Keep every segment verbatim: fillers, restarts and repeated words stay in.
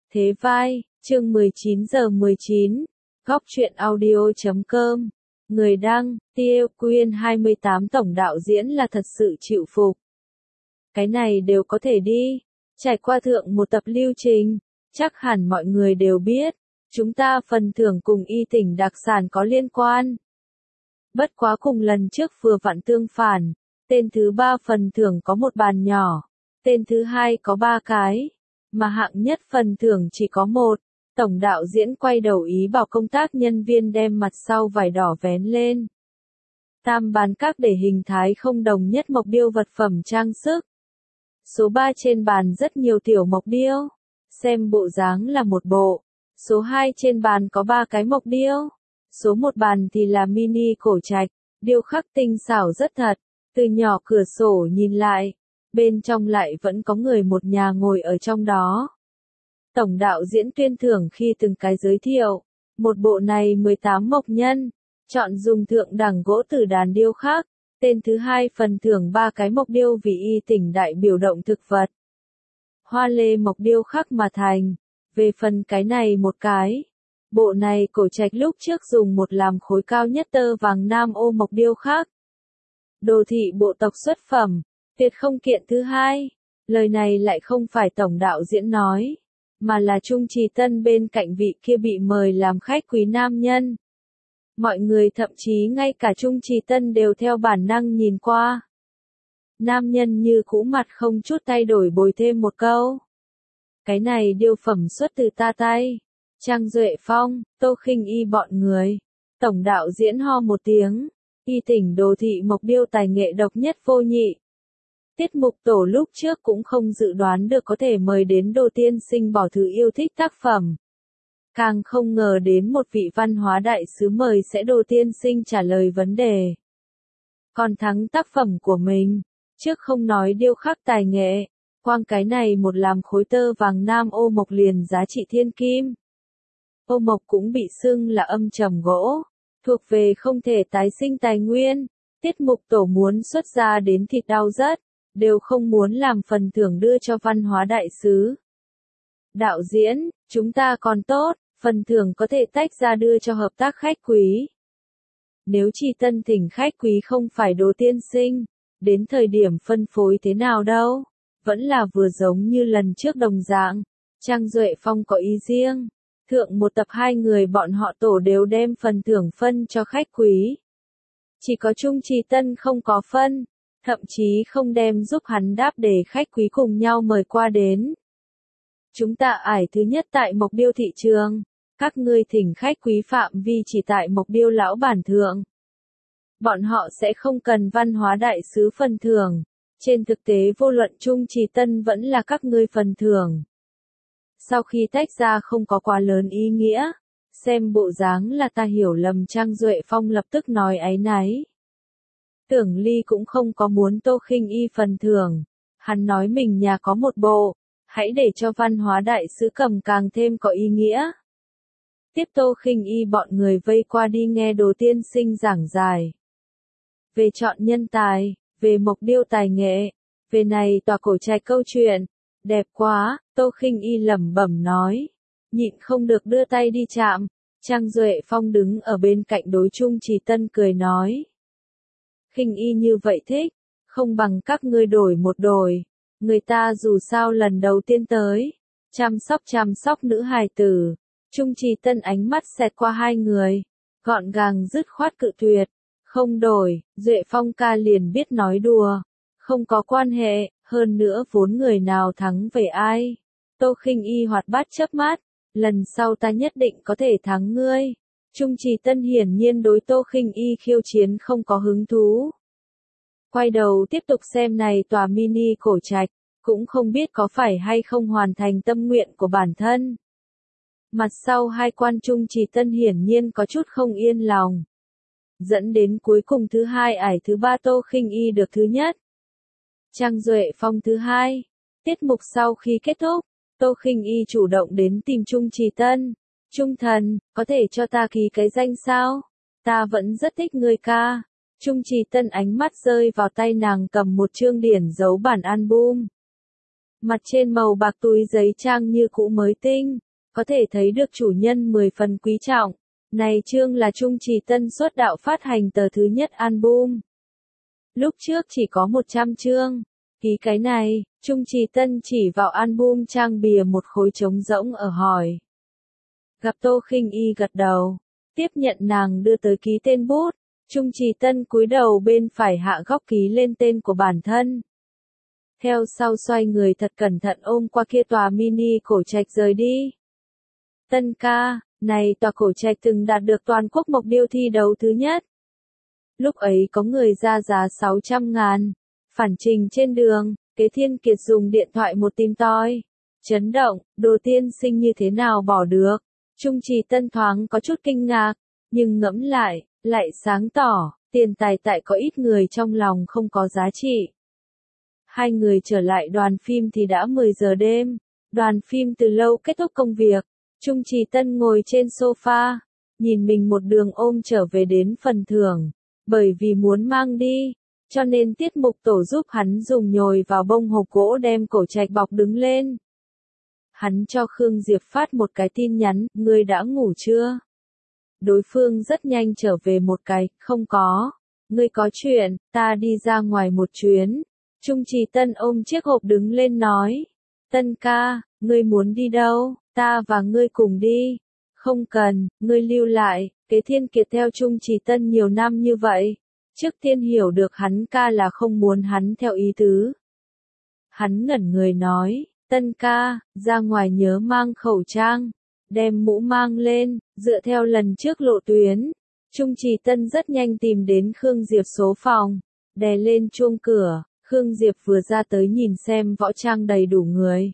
Thế vai, chương mười chín giờ mười chín, góc truyện audio chấm com, người đăng, Tiêu Quyên hai mươi tám tổng đạo diễn là thật sự chịu phục. Cái này đều có thể đi, trải qua thượng một tập lưu trình, chắc hẳn mọi người đều biết, chúng ta phần thưởng cùng y tỉnh đặc sản có liên quan. Bất quá cùng lần trước vừa vặn tương phản, tên thứ ba phần thưởng có một bàn nhỏ, tên thứ hai có ba cái, mà hạng nhất phần thưởng chỉ có một. Tổng đạo diễn quay đầu ý bảo công tác nhân viên đem mặt sau vải đỏ vén lên. Tam bàn các để hình thái không đồng nhất mộc điêu vật phẩm trang sức. Số ba trên bàn rất nhiều tiểu mộc điêu, xem bộ dáng là một bộ. Số hai trên bàn có ba cái mộc điêu. Số một bàn thì là mini cổ trạch, điêu khắc tinh xảo rất thật. Từ nhỏ cửa sổ nhìn lại, bên trong lại vẫn có người một nhà ngồi ở trong đó. Tổng đạo diễn tuyên thưởng khi từng cái giới thiệu, một bộ này mười tám mộc nhân, chọn dùng thượng đẳng gỗ tử đàn điêu khắc, tên thứ hai phần thưởng ba cái mộc điêu vì y tỉnh đại biểu động thực vật. Hoa lê mộc điêu khắc mà thành, về phần cái này một cái. Bộ này cổ trạch lúc trước dùng một làm khối cao nhất tơ vàng nam ô mộc điêu khắc. Đồ thị bộ tộc xuất phẩm, tuyệt không kiện thứ hai, lời này lại không phải tổng đạo diễn nói, mà là Trung Trì Tân bên cạnh vị kia bị mời làm khách quý nam nhân. Mọi người thậm chí ngay cả Trung Trì Tân đều theo bản năng nhìn qua. Nam nhân như cũ mặt không chút thay đổi bồi thêm một câu. Cái này điêu phẩm xuất từ ta tay. Trang Duệ Phong, Tô Khinh Y bọn người. Tổng đạo diễn ho một tiếng. Y tỉnh đồ thị mộc điêu tài nghệ độc nhất vô nhị. Tiết mục tổ lúc trước cũng không dự đoán được có thể mời đến Đồ Tiên Sinh bỏ thứ yêu thích tác phẩm. Càng không ngờ đến một vị văn hóa đại sứ mời sẽ Đồ Tiên Sinh trả lời vấn đề. Còn thắng tác phẩm của mình, trước không nói điêu khắc tài nghệ, quang cái này một làm khối tơ vàng nam ô mộc liền giá trị thiên kim. Ô mộc cũng bị xưng là âm trầm gỗ, thuộc về không thể tái sinh tài nguyên, tiết mục tổ muốn xuất ra đến thịt đau rất, đều không muốn làm phần thưởng đưa cho văn hóa đại sứ. Đạo diễn, chúng ta còn tốt, phần thưởng có thể tách ra đưa cho hợp tác khách quý. Nếu Trì Tân thỉnh khách quý không phải Đồ Tiên Sinh, đến thời điểm phân phối thế nào đâu, vẫn là vừa giống như lần trước đồng dạng, Trang Duệ Phong có ý riêng. Thượng một tập hai người bọn họ tổ đều đem phần thưởng phân cho khách quý. Chỉ có Trung Trì Tân không có phân, thậm chí không đem giúp hắn đáp để khách quý cùng nhau mời qua đến. Chúng ta ải thứ nhất tại mộc điêu thị trường, các ngươi thỉnh khách quý phạm vi chỉ tại mộc điêu lão bản thượng. Bọn họ sẽ không cần văn hóa đại sứ phần thưởng, trên thực tế vô luận Trung Trì Tân vẫn là các ngươi phần thưởng. Sau khi tách ra không có quá lớn ý nghĩa, xem bộ dáng là ta hiểu lầm Trang Duệ Phong lập tức nói áy náy. Tưởng Ly cũng không có muốn Tô Khinh Y phần thưởng, hắn nói mình nhà có một bộ, hãy để cho văn hóa đại sứ cầm càng thêm có ý nghĩa. Tiếp Tô Khinh Y bọn người vây qua đi nghe Đồ Tiên Sinh giảng giải. Về chọn nhân tài, về mộc điêu tài nghệ, về này tòa cổ trạch câu chuyện. Đẹp quá, Tô Khinh Y lẩm bẩm nói. Nhịn không được đưa tay đi chạm. Trang Duệ Phong đứng ở bên cạnh đối Trung Trì Tân cười nói. Khinh Y như vậy thích, không bằng các ngươi đổi một đổi. Người ta dù sao lần đầu tiên tới, chăm sóc chăm sóc nữ hài tử. Trung Trì Tân ánh mắt xẹt qua hai người, gọn gàng dứt khoát cự tuyệt. Không đổi, Duệ Phong ca liền biết nói đùa. Không có quan hệ, hơn nữa vốn người nào thắng về ai. Tô Khinh Y hoạt bát chớp mắt, lần sau ta nhất định có thể thắng ngươi. Trung Trì Tân hiển nhiên đối Tô Khinh Y khiêu chiến không có hứng thú. Quay đầu tiếp tục xem này tòa mini cổ trạch, cũng không biết có phải hay không hoàn thành tâm nguyện của bản thân. Mặt sau hai quan Trung Trì Tân hiển nhiên có chút không yên lòng. Dẫn đến cuối cùng thứ hai ải thứ ba Tô Khinh Y được thứ nhất. Trang Duệ Phong thứ hai. Tiết mục sau khi kết thúc, Tô Khinh Y chủ động đến tìm Trung Trì Tân. Trung thần, có thể cho ta ký cái danh sao? Ta vẫn rất thích ngươi ca. Trung Trì Tân ánh mắt rơi vào tay nàng cầm một chương điển dấu bản album. Mặt trên màu bạc túi giấy trang như cũ mới tinh, có thể thấy được chủ nhân mười phần quý trọng. Này chương là Trung Trì Tân xuất đạo phát hành tờ thứ nhất album. Lúc trước chỉ có một trăm chương. Ký cái này, Trung Trì Tân chỉ vào album trang bìa một khối trống rỗng ở hỏi. Gặp Tô Khinh Y gật đầu, tiếp nhận nàng đưa tới ký tên bút, Trung Trì Tân cúi đầu bên phải hạ góc ký lên tên của bản thân. Theo sau xoay người thật cẩn thận ôm qua kia tòa mini cổ trạch rời đi. Tân ca, này tòa cổ trạch từng đạt được toàn quốc mộc điêu thi đấu thứ nhất. Lúc ấy có người ra giá sáu trăm ngàn, phản trình trên đường, Kế Thiên Kiệt dùng điện thoại một tìm tòi. Chấn động, Đồ tiên sinh như thế nào bỏ được? Trung Trì Tân thoáng có chút kinh ngạc, nhưng ngẫm lại, lại sáng tỏ, tiền tài tại có ít người trong lòng không có giá trị. Hai người trở lại đoàn phim thì đã mười giờ đêm, đoàn phim từ lâu kết thúc công việc, Trung Trì Tân ngồi trên sofa, nhìn mình một đường ôm trở về đến phần thưởng, bởi vì muốn mang đi, cho nên tiết mục tổ giúp hắn dùng nhồi vào bông hộp gỗ đem cổ trạch bọc đứng lên. Hắn cho Khương Diệp phát một cái tin nhắn, ngươi đã ngủ chưa? Đối phương rất nhanh trở về một cái, không có. Ngươi có chuyện, ta đi ra ngoài một chuyến. Trung Trì Tân ôm chiếc hộp đứng lên nói. Tân ca, ngươi muốn đi đâu, ta và ngươi cùng đi. Không cần, ngươi lưu lại, Kế Thiên Kiệt theo Trung Trì Tân nhiều năm như vậy. Trước tiên hiểu được hắn ca là không muốn hắn theo ý tứ. Hắn ngẩn người nói. Tân ca, ra ngoài nhớ mang khẩu trang, đem mũ mang lên, dựa theo lần trước lộ tuyến. Trung Trì Tân rất nhanh tìm đến Khương Diệp số phòng, đè lên chuông cửa, Khương Diệp vừa ra tới nhìn xem võ trang đầy đủ người.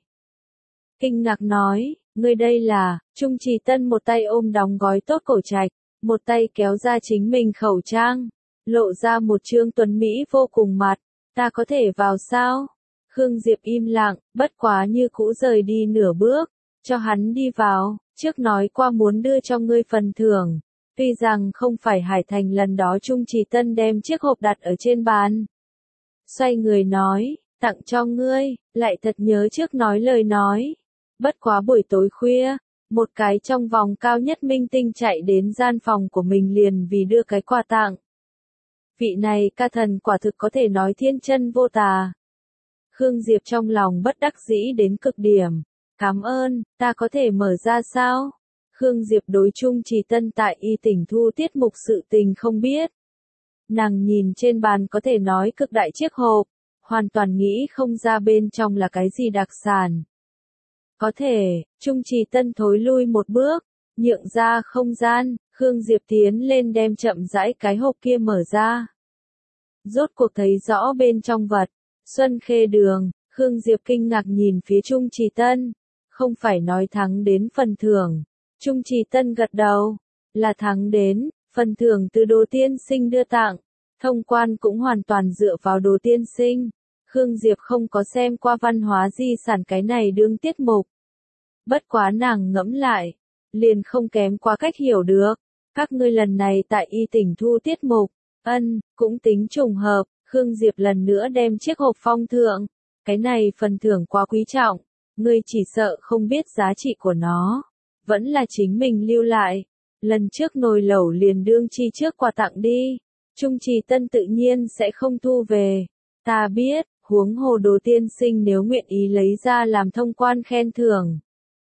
Kinh ngạc nói, ngươi đây là, Trung Trì Tân một tay ôm đóng gói tốt cổ trạch, một tay kéo ra chính mình khẩu trang, lộ ra một trương tuấn Mỹ vô cùng mặt, ta có thể vào sao? Khương Diệp im lặng, bất quá như cũ rời đi nửa bước, cho hắn đi vào, trước nói qua muốn đưa cho ngươi phần thưởng, tuy rằng không phải Hải Thành lần đó Trung Trì Tân đem chiếc hộp đặt ở trên bàn. Xoay người nói, tặng cho ngươi, lại thật nhớ trước nói lời nói. Bất quá buổi tối khuya, một cái trong vòng cao nhất minh tinh chạy đến gian phòng của mình liền vì đưa cái quà tặng. Vị này ca thần quả thực có thể nói thiên chân vô tà. Khương Diệp trong lòng bất đắc dĩ đến cực điểm. Cảm ơn, ta có thể mở ra sao? Khương Diệp đối Trung Trì Tân tại y tỉnh thu tiết mục sự tình không biết. Nàng nhìn trên bàn có thể nói cực đại chiếc hộp, hoàn toàn nghĩ không ra bên trong là cái gì đặc sản. Có thể, Trung Trì Tân thối lui một bước, nhượng ra không gian, Khương Diệp tiến lên đem chậm rãi cái hộp kia mở ra. Rốt cuộc thấy rõ bên trong vật. Xuân Khê Đường, Khương Diệp kinh ngạc nhìn phía Trung Trì Tân, không phải nói thắng đến phần thưởng. Trung Trì Tân gật đầu, là thắng đến, phần thưởng từ Đồ tiên sinh đưa tặng, thông quan cũng hoàn toàn dựa vào Đồ tiên sinh. Khương Diệp không có xem qua văn hóa di sản cái này đương tiết mục. Bất quá nàng ngẫm lại, liền không kém quá cách hiểu được, các ngươi lần này tại y tỉnh thu tiết mục, ân, cũng tính trùng hợp. Khương Diệp lần nữa đem chiếc hộp phong thượng, cái này phần thưởng quá quý trọng, ngươi chỉ sợ không biết giá trị của nó, vẫn là chính mình lưu lại, lần trước nồi lẩu liền đương chi trước quà tặng đi, Trung Trì Tân tự nhiên sẽ không thu về, ta biết, huống hồ Đồ tiên sinh nếu nguyện ý lấy ra làm thông quan khen thưởng,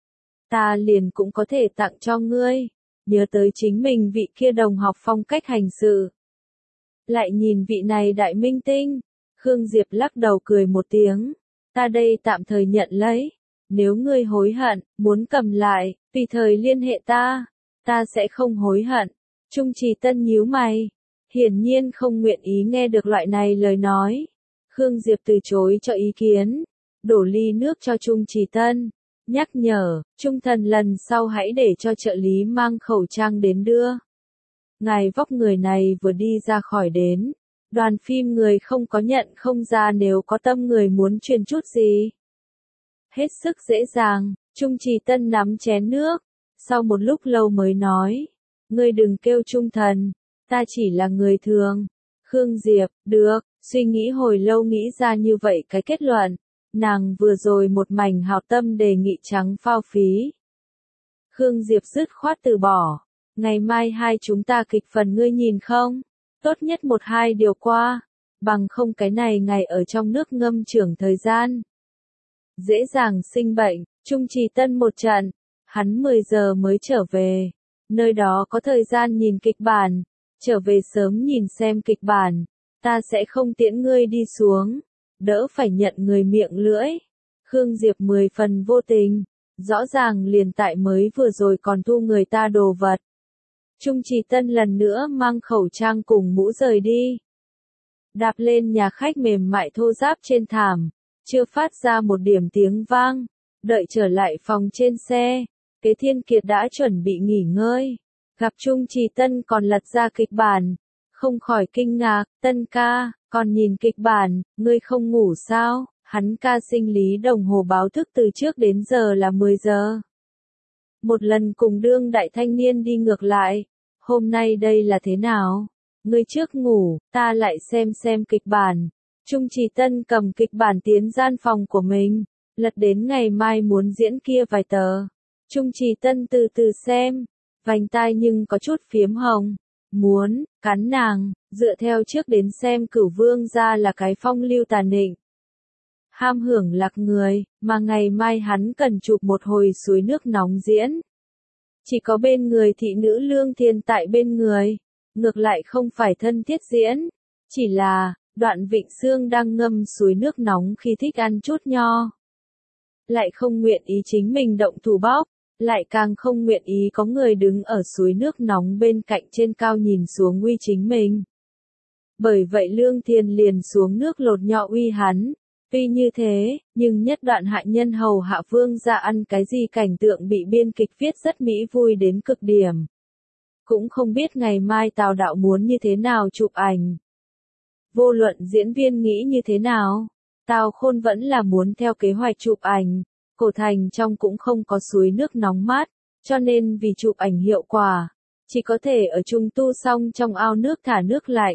ta liền cũng có thể tặng cho ngươi, nhớ tới chính mình vị kia đồng học phong cách hành sự. Lại nhìn vị này đại minh tinh, Khương Diệp lắc đầu cười một tiếng, ta đây tạm thời nhận lấy, nếu ngươi hối hận, muốn cầm lại, tùy thời liên hệ ta, ta sẽ không hối hận. Trung Trì Tân nhíu mày, hiển nhiên không nguyện ý nghe được loại này lời nói. Khương Diệp từ chối cho ý kiến, đổ ly nước cho Trung Trì Tân, nhắc nhở, Trung thần lần sau hãy để cho trợ lý mang khẩu trang đến đưa. Ngài vóc người này vừa đi ra khỏi đến, đoàn phim người không có nhận không ra nếu có tâm người muốn truyền chút gì. Hết sức dễ dàng, Trung Trì Tân nắm chén nước, sau một lúc lâu mới nói, ngươi đừng kêu Trung thần, ta chỉ là người thường. Khương Diệp, được, suy nghĩ hồi lâu nghĩ ra như vậy cái kết luận, Nàng vừa rồi một mảnh hảo tâm đề nghị trắng phao phí. Khương Diệp dứt khoát từ bỏ. Ngày mai hai chúng ta kịch phần ngươi nhìn không? Tốt nhất một hai điều qua. Bằng không cái này ngày ở trong nước ngâm trưởng thời gian. Dễ dàng sinh bệnh, Trung Trì Tân một trận. Hắn mười giờ mới trở về. Nơi đó có thời gian nhìn kịch bản. Trở về sớm nhìn xem kịch bản. Ta sẽ không tiễn ngươi đi xuống. Đỡ phải nhận người miệng lưỡi. Khương Diệp mười phần vô tình. Rõ ràng liền tại mới vừa rồi còn thu người ta đồ vật. Trung Trì Tân lần nữa mang khẩu trang cùng mũ rời đi. Đạp lên nhà khách mềm mại thô ráp trên thảm. Chưa phát ra một điểm tiếng vang. Đợi trở lại phòng trên xe. Kế Thiên Kiệt đã chuẩn bị nghỉ ngơi. Gặp Trung Trì Tân còn lật ra kịch bản. Không khỏi kinh ngạc. Tân ca, còn nhìn kịch bản, ngươi không ngủ sao? Hắn ca sinh lý đồng hồ báo thức từ trước đến giờ là mười giờ. Một lần cùng đương đại thanh niên đi ngược lại. Hôm nay đây là thế nào? Ngươi trước ngủ, ta lại xem xem kịch bản. Trung Trì Tân cầm kịch bản tiến gian phòng của mình. Lật đến ngày mai muốn diễn kia vài tờ. Trung Trì Tân từ từ xem. Vành tai nhưng có chút phiếm hồng. Muốn, cắn nàng, dựa theo trước đến xem Cửu Vương gia là cái phong lưu tà nịnh. Ham hưởng lạc người, mà ngày mai hắn cần chụp một hồi suối nước nóng diễn. Chỉ có bên người thị nữ Lương Thiên tại bên người. Ngược lại không phải thân thiết diễn. Chỉ là, Đoạn Vịnh Sương đang ngâm suối nước nóng khi thích ăn chút nho. Lại không nguyện ý chính mình động thủ bóc. Lại càng không nguyện ý có người đứng ở suối nước nóng bên cạnh trên cao nhìn xuống uy chính mình. Bởi vậy Lương Thiên liền xuống nước lột nho uy hắn. Tuy như thế, nhưng nhất đoạn hại nhân hầu hạ vương ra ăn cái gì cảnh tượng bị biên kịch viết rất mỹ vui đến cực điểm. Cũng không biết ngày mai Tào đạo muốn như thế nào chụp ảnh. Vô luận diễn viên nghĩ như thế nào, Tào Khôn vẫn là muốn theo kế hoạch chụp ảnh. Cổ thành trong cũng không có suối nước nóng mát, cho nên vì chụp ảnh hiệu quả, chỉ có thể ở trung tu xong trong ao nước thả nước lạnh.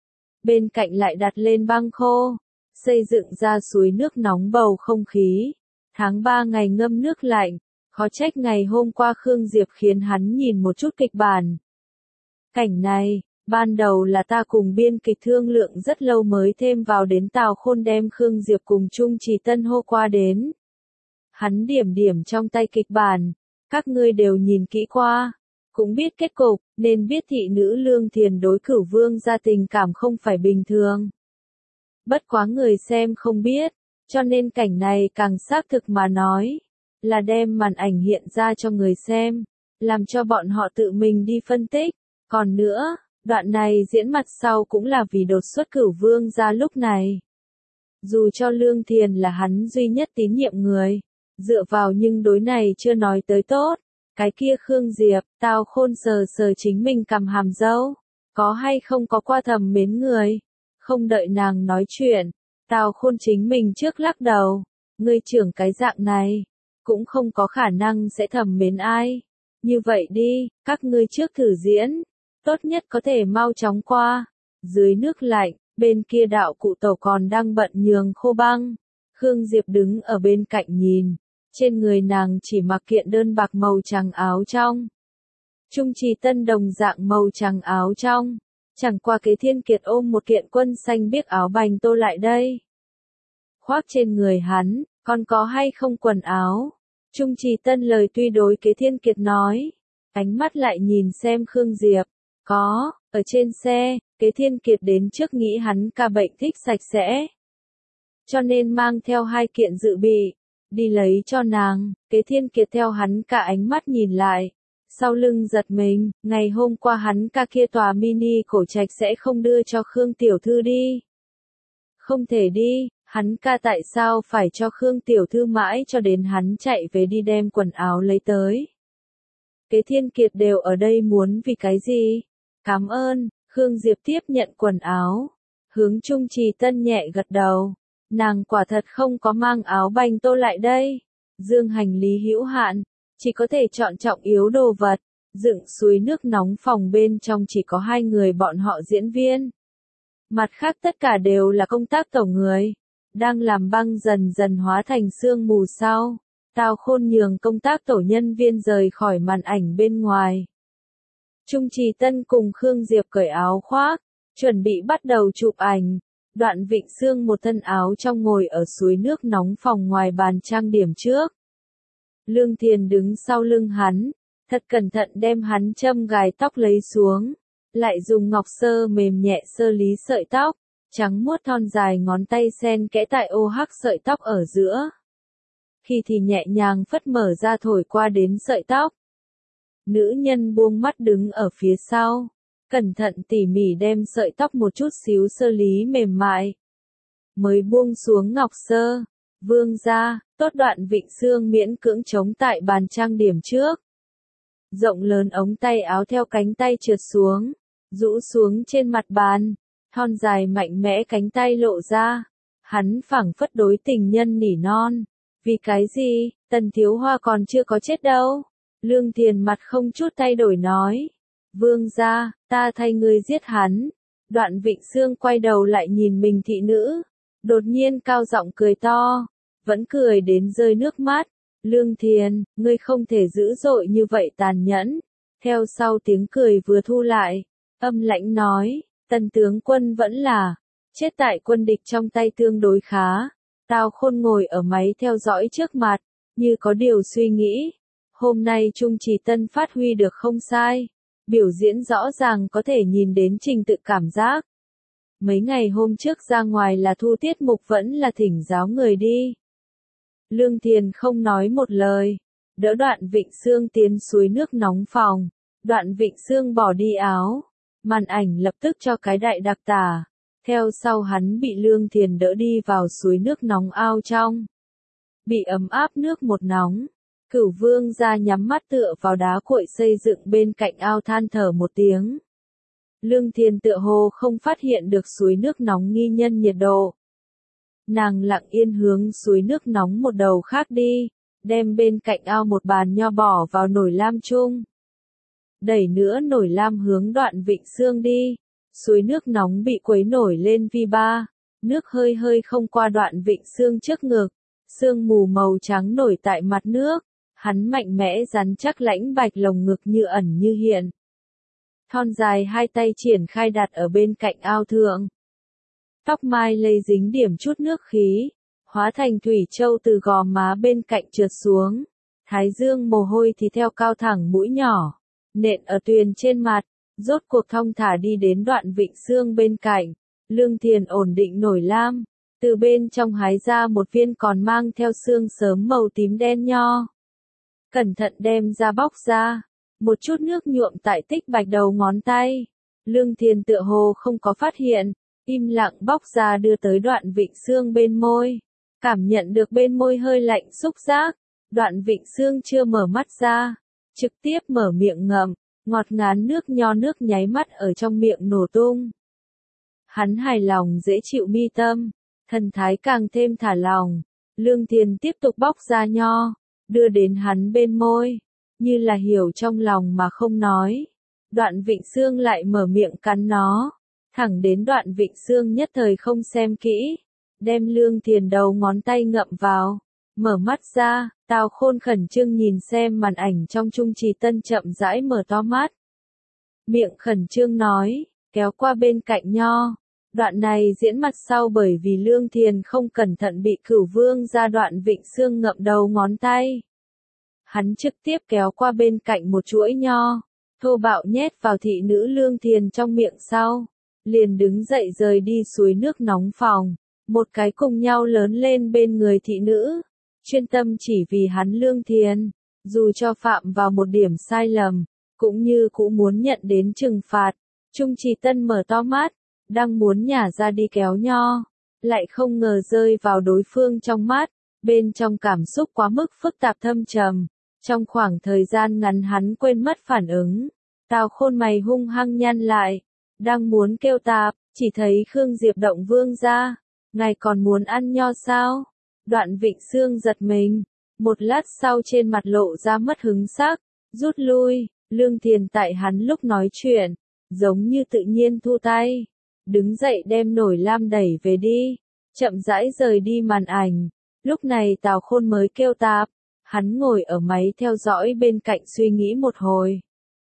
Bên cạnh lại đặt lên băng khô, xây dựng ra suối nước nóng bầu không khí. Tháng ba ngày ngâm nước lạnh, khó trách ngày hôm qua Khương Diệp khiến hắn nhìn một chút kịch bản. Cảnh này, ban đầu là ta cùng biên kịch thương lượng rất lâu mới thêm vào đến Tào Khôn đem Khương Diệp cùng Trung Trì Tân hô qua đến. Hắn điểm điểm trong tay kịch bản, các ngươi đều nhìn kỹ qua, cũng biết kết cục, nên biết thị nữ Lương Thiền đối Cửu Vương gia tình cảm không phải bình thường. Bất quá người xem không biết, cho nên cảnh này càng xác thực mà nói, là đem màn ảnh hiện ra cho người xem, làm cho bọn họ tự mình đi phân tích. Còn nữa, đoạn này diễn mặt sau cũng là vì đột xuất Cửu Vương gia lúc này. Dù cho Lương Thiền là hắn duy nhất tín nhiệm người. Dựa vào nhưng đối này chưa nói tới tốt. Cái kia Khương Diệp, Tào Khôn sờ sờ chính mình cầm hàm dâu. Có hay không có qua thầm mến người. Không đợi nàng nói chuyện. Tào Khôn chính mình trước lắc đầu. Ngươi trưởng cái dạng này. Cũng không có khả năng sẽ thầm mến ai. Như vậy đi, các ngươi trước thử diễn. Tốt nhất có thể mau chóng qua. Dưới nước lạnh, bên kia đạo cụ tàu còn đang bận nhường khô băng. Khương Diệp đứng ở bên cạnh nhìn. Trên người nàng chỉ mặc kiện đơn bạc màu trắng áo trong. Trung Trì Tân đồng dạng màu trắng áo trong. Chẳng qua Kế Thiên Kiệt ôm một kiện quân xanh biếc áo bành tô lại đây. Khoác trên người hắn, còn có hay không quần áo? Trung Trì Tân lời tuy đối Kế Thiên Kiệt nói. Ánh mắt lại nhìn xem Khương Diệp. Có, ở trên xe, Kế Thiên Kiệt đến trước nghĩ hắn ca bệnh thích sạch sẽ. Cho nên mang theo hai kiện dự bị. Đi lấy cho nàng, Kế Thiên Kiệt theo hắn cả ánh mắt nhìn lại. Sau lưng giật mình, ngày hôm qua hắn ca kia tòa mini cổ trạch sẽ không đưa cho Khương Tiểu Thư đi. Không thể đi, hắn ca tại sao phải cho Khương Tiểu Thư mãi cho đến hắn chạy về đi đem quần áo lấy tới. Kế Thiên Kiệt đều ở đây muốn vì cái gì? Cảm ơn, Khương Diệp tiếp nhận quần áo. Hướng Trung Trì Tân nhẹ gật đầu. Nàng quả thật không có mang áo bành tô lại đây. Dương hành lý hữu hạn, chỉ có thể chọn trọng yếu đồ vật. Dựng suối nước nóng phòng bên trong chỉ có hai người bọn họ diễn viên. Mặt khác tất cả đều là công tác tổ người. đang làm băng dần dần hóa thành sương mù sau. Tào Khôn nhường công tác tổ nhân viên rời khỏi màn ảnh bên ngoài. Trung Trì Tân cùng Khương Diệp cởi áo khoác, chuẩn bị bắt đầu chụp ảnh. Đoạn Vịnh Sương một thân áo trong ngồi ở suối nước nóng phòng ngoài bàn trang điểm trước. Lương Thiền đứng sau lưng hắn, thật cẩn thận đem hắn châm gài tóc lấy xuống, lại dùng ngọc sơ mềm nhẹ sơ lý sợi tóc, trắng muốt thon dài ngón tay xen kẽ tại ô hắc sợi tóc ở giữa. Khi thì nhẹ nhàng phất mở ra thổi qua đến sợi tóc. Nữ nhân buông mắt đứng ở phía sau, cẩn thận tỉ mỉ đem sợi tóc một chút xíu sơ lý mềm mại. Mới buông xuống ngọc sơ, vương ra, tốt. Đoạn Vịnh Sương miễn cưỡng chống tại bàn trang điểm trước. Rộng lớn ống tay áo theo cánh tay trượt xuống, rũ xuống trên mặt bàn, thon dài mạnh mẽ cánh tay lộ ra. Hắn phảng phất đối tình nhân nỉ non. Vì cái gì, Tần Thiếu Hoa còn chưa có chết đâu. Lương Thiền mặt không chút thay đổi nói. Vương gia, ta thay ngươi giết hắn. Đoạn Vịnh Sương quay đầu lại nhìn mình thị nữ. Đột nhiên cao giọng cười to. Vẫn cười đến rơi nước mắt. Lương Thiền, ngươi không thể dữ dội như vậy tàn nhẫn. Theo sau tiếng cười vừa thu lại. Âm lãnh nói, Tần tướng quân vẫn là chết tại quân địch trong tay tương đối khá. Tào Khôn ngồi ở máy theo dõi trước mặt, như có điều suy nghĩ. Hôm nay Trung Trì Tân phát huy được không sai. Biểu diễn rõ ràng có thể nhìn đến trình tự cảm giác. Mấy ngày hôm trước ra ngoài là thu tiết mục vẫn là thỉnh giáo người đi. Lương Thiền không nói một lời. Đỡ Đoạn Vịnh Sương tiến suối nước nóng phòng. Đoạn Vịnh Sương bỏ đi áo. Màn ảnh lập tức cho cái đại đặc tả. Theo sau hắn bị Lương Thiền đỡ đi vào suối nước nóng ao trong. Bị ấm áp nước một nóng. Cửu Vương ra nhắm mắt tựa vào đá cuội xây dựng bên cạnh ao than thở một tiếng. Lương Thiền tựa hồ không phát hiện được suối nước nóng nghi nhân nhiệt độ. Nàng lặng yên hướng suối nước nóng một đầu khác đi, đem bên cạnh ao một bàn nho bỏ vào nồi lam chung. Đẩy nữa nồi lam hướng Đoạn Vịnh Sương đi, suối nước nóng bị quấy nổi lên vi ba, nước hơi hơi không qua Đoạn Vịnh Sương trước ngực, sương mù màu trắng nổi tại mặt nước, hắn mạnh mẽ rắn chắc lãnh bạch lồng ngực như ẩn như hiện. Thon dài hai tay triển khai đặt ở bên cạnh ao thượng. Tóc mai lây dính điểm chút nước khí, hóa thành thủy châu từ gò má bên cạnh trượt xuống. Thái dương mồ hôi thì theo cao thẳng mũi nhỏ, nện ở tuyền trên mặt, rốt cuộc thong thả đi đến Đoạn Vịnh Sương bên cạnh. Lương Thiền ổn định nổi lam, từ bên trong hái ra một viên còn mang theo xương sớm màu tím đen nho. Cẩn thận đem ra bóc ra, một chút nước nhuộm tại tích bạch đầu ngón tay. Lương Thiền tựa hồ không có phát hiện, im lặng bóc ra đưa tới Đoạn Vịnh Sương bên môi. Cảm nhận được bên môi hơi lạnh xúc giác, Đoạn Vịnh Sương chưa mở mắt ra, trực tiếp mở miệng ngậm, ngọt ngán nước nho nước nháy mắt ở trong miệng nổ tung. Hắn hài lòng dễ chịu mi tâm, thần thái càng thêm thả lòng. Lương Thiền tiếp tục bóc ra nho, đưa đến hắn bên môi, như là hiểu trong lòng mà không nói. Đoạn Vịnh Sương lại mở miệng cắn nó, thẳng đến Đoạn Vịnh Sương nhất thời không xem kỹ, đem Lương Thiền đầu ngón tay ngậm vào, mở mắt ra. Tào Khôn khẩn trương nhìn xem màn ảnh trong Trung Trì Tân chậm rãi mở to mắt. Miệng khẩn trương nói, kéo qua bên cạnh nho. Đoạn này diễn mặt sau bởi vì Lương Thiền không cẩn thận bị Cửu Vương ra Đoạn Vịnh Sương ngậm đầu ngón tay. Hắn trực tiếp kéo qua bên cạnh một chuỗi nho, thô bạo nhét vào thị nữ Lương Thiền trong miệng sau, liền đứng dậy rời đi suối nước nóng phòng, một cái cùng nhau lớn lên bên người thị nữ, chuyên tâm chỉ vì hắn Lương Thiền, dù cho phạm vào một điểm sai lầm, cũng như cũng muốn nhận đến trừng phạt. Trung Trì Tân mở to mắt, đang muốn nhả ra đi kéo nho, lại không ngờ rơi vào đối phương trong mắt, bên trong cảm xúc quá mức phức tạp thâm trầm. Trong khoảng thời gian ngắn hắn quên mất phản ứng, Tào Khôn mày hung hăng nhăn lại, đang muốn kêu tạp, chỉ thấy Khương Diệp động vương ra, ngài còn muốn ăn nho sao? Đoạn Vịnh Sương giật mình, một lát sau trên mặt lộ ra mất hứng sắc, rút lui. Lương Thiền tại hắn lúc nói chuyện, giống như tự nhiên thu tay, đứng dậy đem nồi lam đẩy về đi, chậm rãi rời đi màn ảnh. Lúc này Tào Khôn mới kêu tạp, hắn ngồi ở máy theo dõi bên cạnh suy nghĩ một hồi.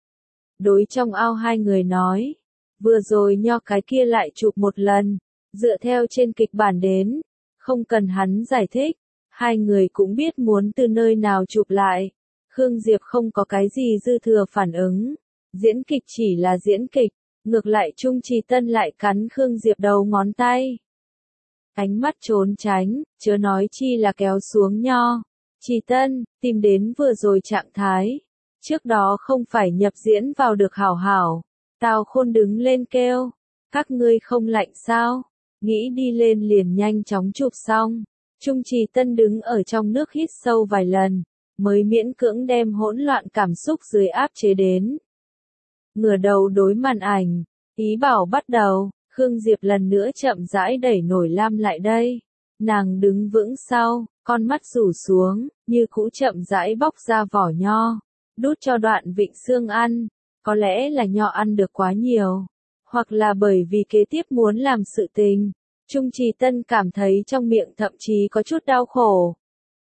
Đối trong ao hai người nói, vừa rồi nho cái kia lại chụp một lần, dựa theo trên kịch bản đến, không cần hắn giải thích, hai người cũng biết muốn từ nơi nào chụp lại. Khương Diệp không có cái gì dư thừa phản ứng, diễn kịch chỉ là diễn kịch, ngược lại Trung Trì Tân lại cắn Khương Diệp đầu ngón tay. Ánh mắt trốn tránh, chớ nói chi là kéo xuống nho. Trì Tân, tìm đến vừa rồi trạng thái. Trước đó không phải nhập diễn vào được hảo hảo. Tào Khôn đứng lên kêu. Các ngươi không lạnh sao? Nghĩ đi lên liền nhanh chóng chụp xong. Trung Trì Tân đứng ở trong nước hít sâu vài lần, mới miễn cưỡng đem hỗn loạn cảm xúc dưới áp chế đến. Ngửa đầu đối màn ảnh, ý bảo bắt đầu. Khương Diệp lần nữa chậm rãi đẩy nổi lam lại đây. Nàng đứng vững sau, con mắt rủ xuống, như cũ chậm rãi bóc ra vỏ nho, đút cho Đoạn Vịnh Sương ăn. Có lẽ là nho ăn được quá nhiều, hoặc là bởi vì kế tiếp muốn làm sự tình. Trung Trì Tân cảm thấy trong miệng thậm chí có chút đau khổ.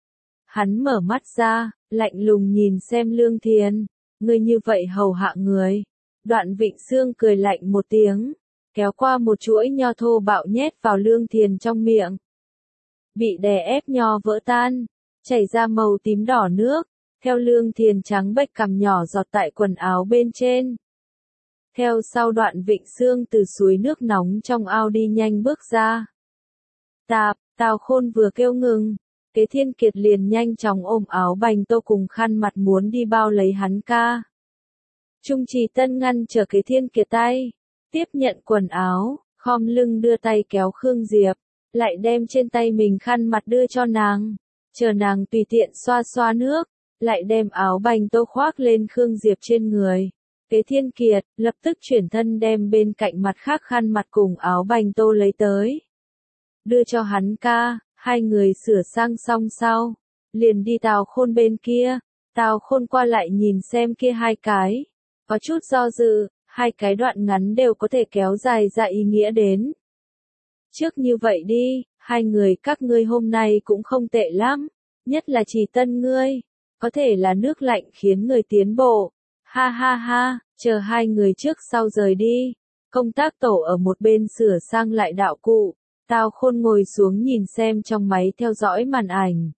Hắn mở mắt ra, lạnh lùng nhìn xem Lương Thiền. Ngươi như vậy hầu hạ người. Đoạn Vịnh Sương cười lạnh một tiếng, kéo qua một chuỗi nho thô bạo nhét vào Lương Thiền trong miệng. Bị đè ép nho vỡ tan, chảy ra màu tím đỏ nước, theo Lương Thiền trắng bệch cằm nhỏ giọt tại quần áo bên trên. Theo sau Đoạn Vịnh Sương từ suối nước nóng trong ao đi nhanh bước ra. Tạp, Tào Khôn vừa kêu ngừng, Kế Thiên Kiệt liền nhanh chóng ôm áo bành tô cùng khăn mặt muốn đi bao lấy hắn ca. Trung Trì Tân ngăn trở Kế Thiên Kiệt tay, tiếp nhận quần áo, khom lưng đưa tay kéo Khương Diệp, lại đem trên tay mình khăn mặt đưa cho nàng, chờ nàng tùy tiện xoa xoa nước, lại đem áo bành tô khoác lên Khương Diệp trên người. Kế Thiên Kiệt lập tức chuyển thân đem bên cạnh mặt khác khăn mặt cùng áo bành tô lấy tới, đưa cho hắn ca. Hai người sửa sang xong sau, liền đi Tào Khôn bên kia. Tào Khôn qua lại nhìn xem kia hai cái, có chút do dự, hai cái đoạn ngắn đều có thể kéo dài ra ý nghĩa đến. Trước như vậy đi, hai người các ngươi hôm nay cũng không tệ lắm, nhất là Trì Tân ngươi, có thể là nước lạnh khiến người tiến bộ. Ha ha ha, chờ hai người trước sau rời đi, công tác tổ ở một bên sửa sang lại đạo cụ. Tào Khôn ngồi xuống nhìn xem trong máy theo dõi màn ảnh.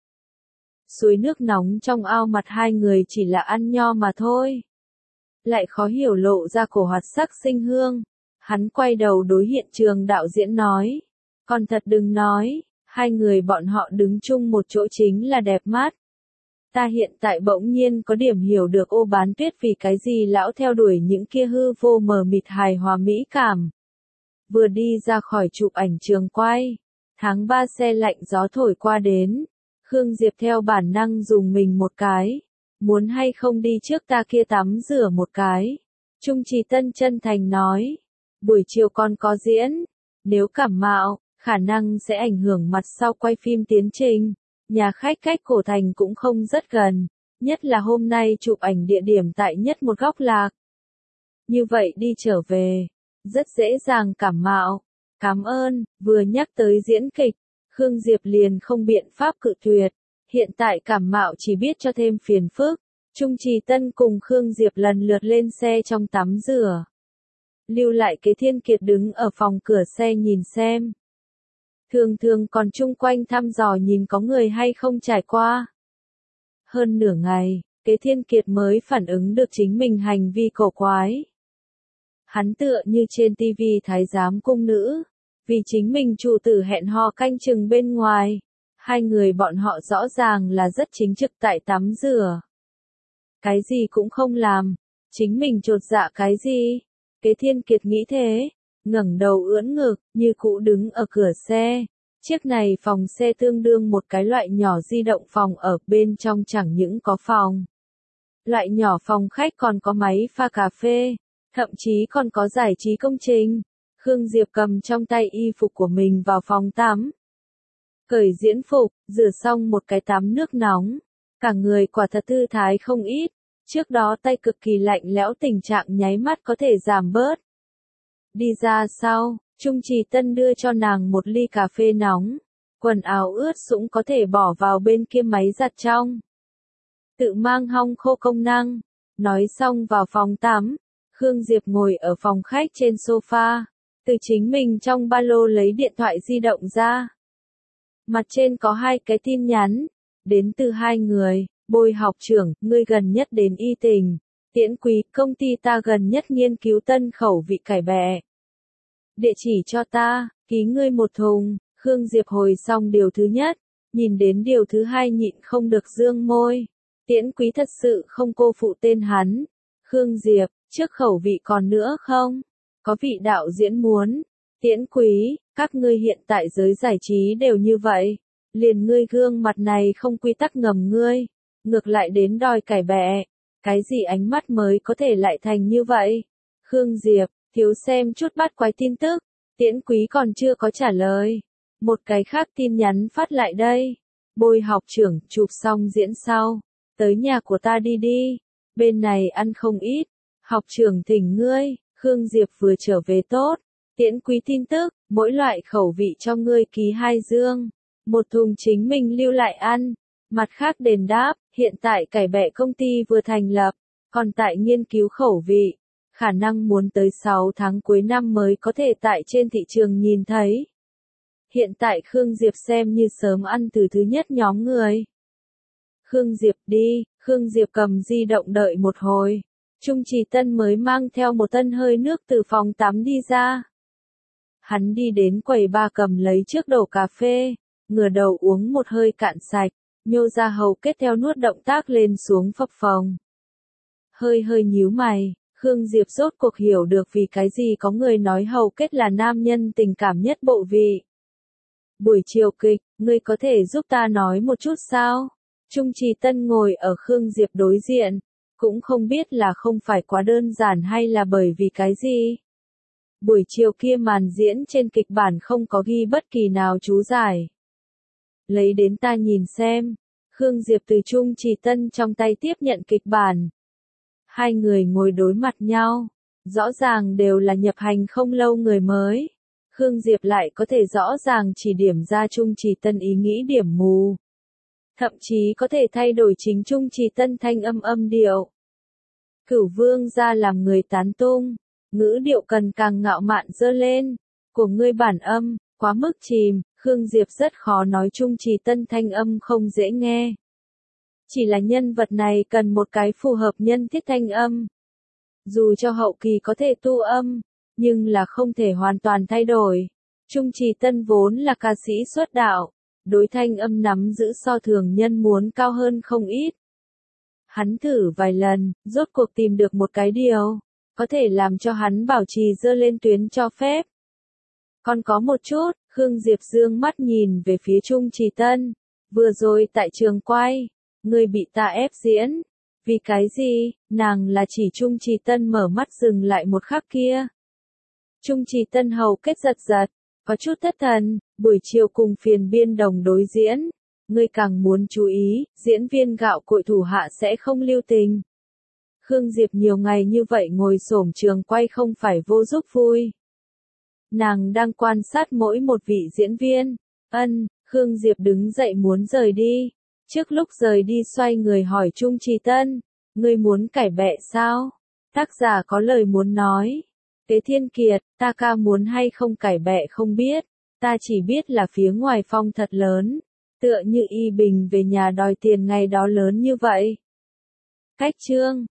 Suối nước nóng trong ao mặt hai người chỉ là ăn nho mà thôi. Lại khó hiểu lộ ra cổ hoạt sắc sinh hương. Hắn quay đầu đối hiện trường đạo diễn nói. Còn thật đừng nói, hai người bọn họ đứng chung một chỗ chính là đẹp mắt. Ta hiện tại bỗng nhiên có điểm hiểu được Ô Bán Tuyết vì cái gì lão theo đuổi những kia hư vô mờ mịt hài hòa mỹ cảm. Vừa đi ra khỏi chụp ảnh trường quay, tháng ba xe lạnh gió thổi qua đến, Khương Diệp theo bản năng dùng mình một cái, muốn hay không đi trước ta kia tắm rửa một cái. Trung Trì Tân chân thành nói, buổi chiều còn có diễn, nếu cảm mạo, khả năng sẽ ảnh hưởng mặt sau quay phim tiến trình, nhà khách cách cổ thành cũng không rất gần, nhất là hôm nay chụp ảnh địa điểm tại nhất một góc lạc. Như vậy đi trở về, rất dễ dàng cảm mạo. Cảm ơn, vừa nhắc tới diễn kịch, Khương Diệp liền không biện pháp cự tuyệt. Hiện tại cảm mạo chỉ biết cho thêm phiền phức. Trung Trì Tân cùng Khương Diệp lần lượt lên xe trong tắm rửa. Lưu lại Kế Thiên Kiệt đứng ở phòng cửa xe nhìn xem. Thường thường còn chung quanh thăm dò nhìn có người hay không trải qua. Hơn nửa ngày, Kế Thiên Kiệt mới phản ứng được chính mình hành vi cổ quái. Hắn tựa như trên tivi thái giám cung nữ, vì chính mình chủ tử hẹn hò canh chừng bên ngoài. Hai người bọn họ rõ ràng là rất chính trực tại tắm rửa. Cái gì cũng không làm, chính mình chột dạ cái gì. Kế Thiên Kiệt nghĩ thế, ngẩng đầu ưỡn ngực, như cũ đứng ở cửa xe. Chiếc này phòng xe tương đương một cái loại nhỏ di động phòng, ở bên trong chẳng những có phòng. Loại nhỏ phòng khách còn có máy pha cà phê, thậm chí còn có giải trí công trình. Khương Diệp cầm trong tay y phục của mình vào phòng tắm. Cởi diễn phục, rửa xong một cái tắm nước nóng. Cả người quả thật thư thái không ít. Trước đó tay cực kỳ lạnh lẽo tình trạng nháy mắt có thể giảm bớt. Đi ra sau, Trung Trì Tân đưa cho nàng một ly cà phê nóng. Quần áo ướt sũng có thể bỏ vào bên kia máy giặt trong. Tự mang hong khô công năng. Nói xong vào phòng tắm. Khương Diệp ngồi ở phòng khách trên sofa. Từ chính mình trong ba lô lấy điện thoại di động ra. Mặt trên có hai cái tin nhắn. Đến từ hai người. Bôi học trưởng, ngươi gần nhất đến y tình. Tiễn Quý, công ty ta gần nhất nghiên cứu tân khẩu vị cải bẹ. Địa chỉ cho ta, ký ngươi một thùng. Khương Diệp hồi xong điều thứ nhất. Nhìn đến điều thứ hai nhịn không được dương môi. Tiễn Quý thật sự không cô phụ tên hắn. Khương Diệp, trước khẩu vị còn nữa không? Có vị đạo diễn muốn. Tiễn Quý, các ngươi hiện tại giới giải trí đều như vậy. Liền ngươi gương mặt này không quy tắc ngầm ngươi. Ngược lại đến đòi cải bẹ. Cái gì ánh mắt mới có thể lại thành như vậy? Khương Diệp, thiếu xem chút bắt quái tin tức. Tiễn Quý còn chưa có trả lời. Một cái khác tin nhắn phát lại đây. Bôi học trưởng, chụp xong diễn sau. Tới nhà của ta đi đi. Bên này ăn không ít. Học trưởng thỉnh ngươi. Khương Diệp vừa trở về tốt. Tiễn Quý tin tức, mỗi loại khẩu vị cho ngươi ký hai dương. Một thùng chính mình lưu lại ăn. Mặt khác đền đáp, hiện tại cải bẹ công ty vừa thành lập. Còn tại nghiên cứu khẩu vị. Khả năng muốn tới sáu tháng cuối năm mới có thể tại trên thị trường nhìn thấy. Hiện tại Khương Diệp xem như sớm ăn từ thứ nhất nhóm người. Khương Diệp đi, Khương Diệp cầm di động đợi một hồi. Trung Trì Tân mới mang theo một tân hơi nước từ phòng tắm đi ra. Hắn đi đến quầy ba cầm lấy chiếc đổ cà phê, ngửa đầu uống một hơi cạn sạch, nhô ra hầu kết theo nuốt động tác lên xuống phập phồng. Hơi hơi nhíu mày, Khương Diệp rốt cuộc hiểu được vì cái gì có người nói hầu kết là nam nhân tình cảm nhất bộ vị. Buổi chiều kịch, ngươi có thể giúp ta nói một chút sao? Trung Trì Tân ngồi ở Khương Diệp đối diện, cũng không biết là không phải quá đơn giản hay là bởi vì cái gì. Buổi chiều kia màn diễn trên kịch bản không có ghi bất kỳ nào chú giải. Lấy đến ta nhìn xem. Khương Diệp từ Trung Trì Tân trong tay tiếp nhận kịch bản. Hai người ngồi đối mặt nhau. Rõ ràng đều là nhập hành không lâu người mới. Khương Diệp lại có thể rõ ràng chỉ điểm ra Trung Trì Tân ý nghĩ điểm mù. Thậm chí có thể thay đổi chính Trung Trì Tân thanh âm âm điệu. Cửu Vương ra làm người tán tung. Ngữ điệu cần càng ngạo mạn dơ lên. Của ngươi bản âm, quá mức chìm. Khương Diệp rất khó nói Trung Trì Tân thanh âm không dễ nghe. Chỉ là nhân vật này cần một cái phù hợp nhân thiết thanh âm. Dù cho hậu kỳ có thể tu âm, nhưng là không thể hoàn toàn thay đổi. Trung Trì Tân vốn là ca sĩ xuất đạo, đối thanh âm nắm giữ so thường nhân muốn cao hơn không ít. Hắn thử vài lần, rốt cuộc tìm được một cái điều, có thể làm cho hắn bảo trì dơ lên tuyến cho phép. Còn có một chút, Khương Diệp dương mắt nhìn về phía Trung Trì Tân. Vừa rồi tại trường quay, ngươi bị ta ép diễn. Vì cái gì? Nàng là chỉ Trung Trì Tân mở mắt dừng lại một khắc kia. Trung Trì Tân hầu kết giật giật, có chút thất thần, buổi chiều cùng phiền biên đồng đối diễn. Ngươi càng muốn chú ý, diễn viên gạo cội thủ hạ sẽ không lưu tình. Khương Diệp nhiều ngày như vậy ngồi xổm trường quay không phải vô giúp vui. Nàng đang quan sát mỗi một vị diễn viên. Ân, Khương Diệp đứng dậy muốn rời đi. Trước lúc rời đi xoay người hỏi Trung Trì Tân. Ngươi muốn cải bẹ sao? Tác giả có lời muốn nói. Tế Thiên Kiệt, ta ca muốn hay không cải bẹ không biết. Ta chỉ biết là phía ngoài phong thật lớn. Tựa như Y Bình về nhà đòi tiền ngày đó lớn như vậy. Cách chương